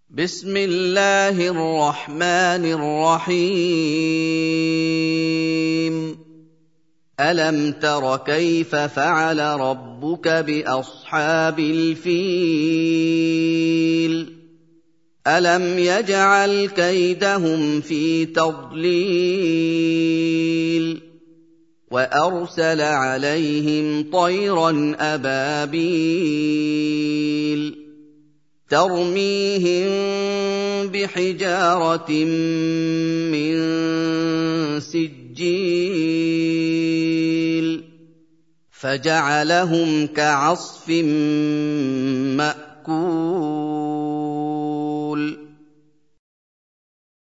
بسم الله الرحمن الرحيم ألم تر كيف فعل ربك بأصحاب الفيل ألم يجعل كيدهم في تضليل وأرسل عليهم طيرا أبابيل ترميهم بحجارة من سجيل فجعلهم كعصف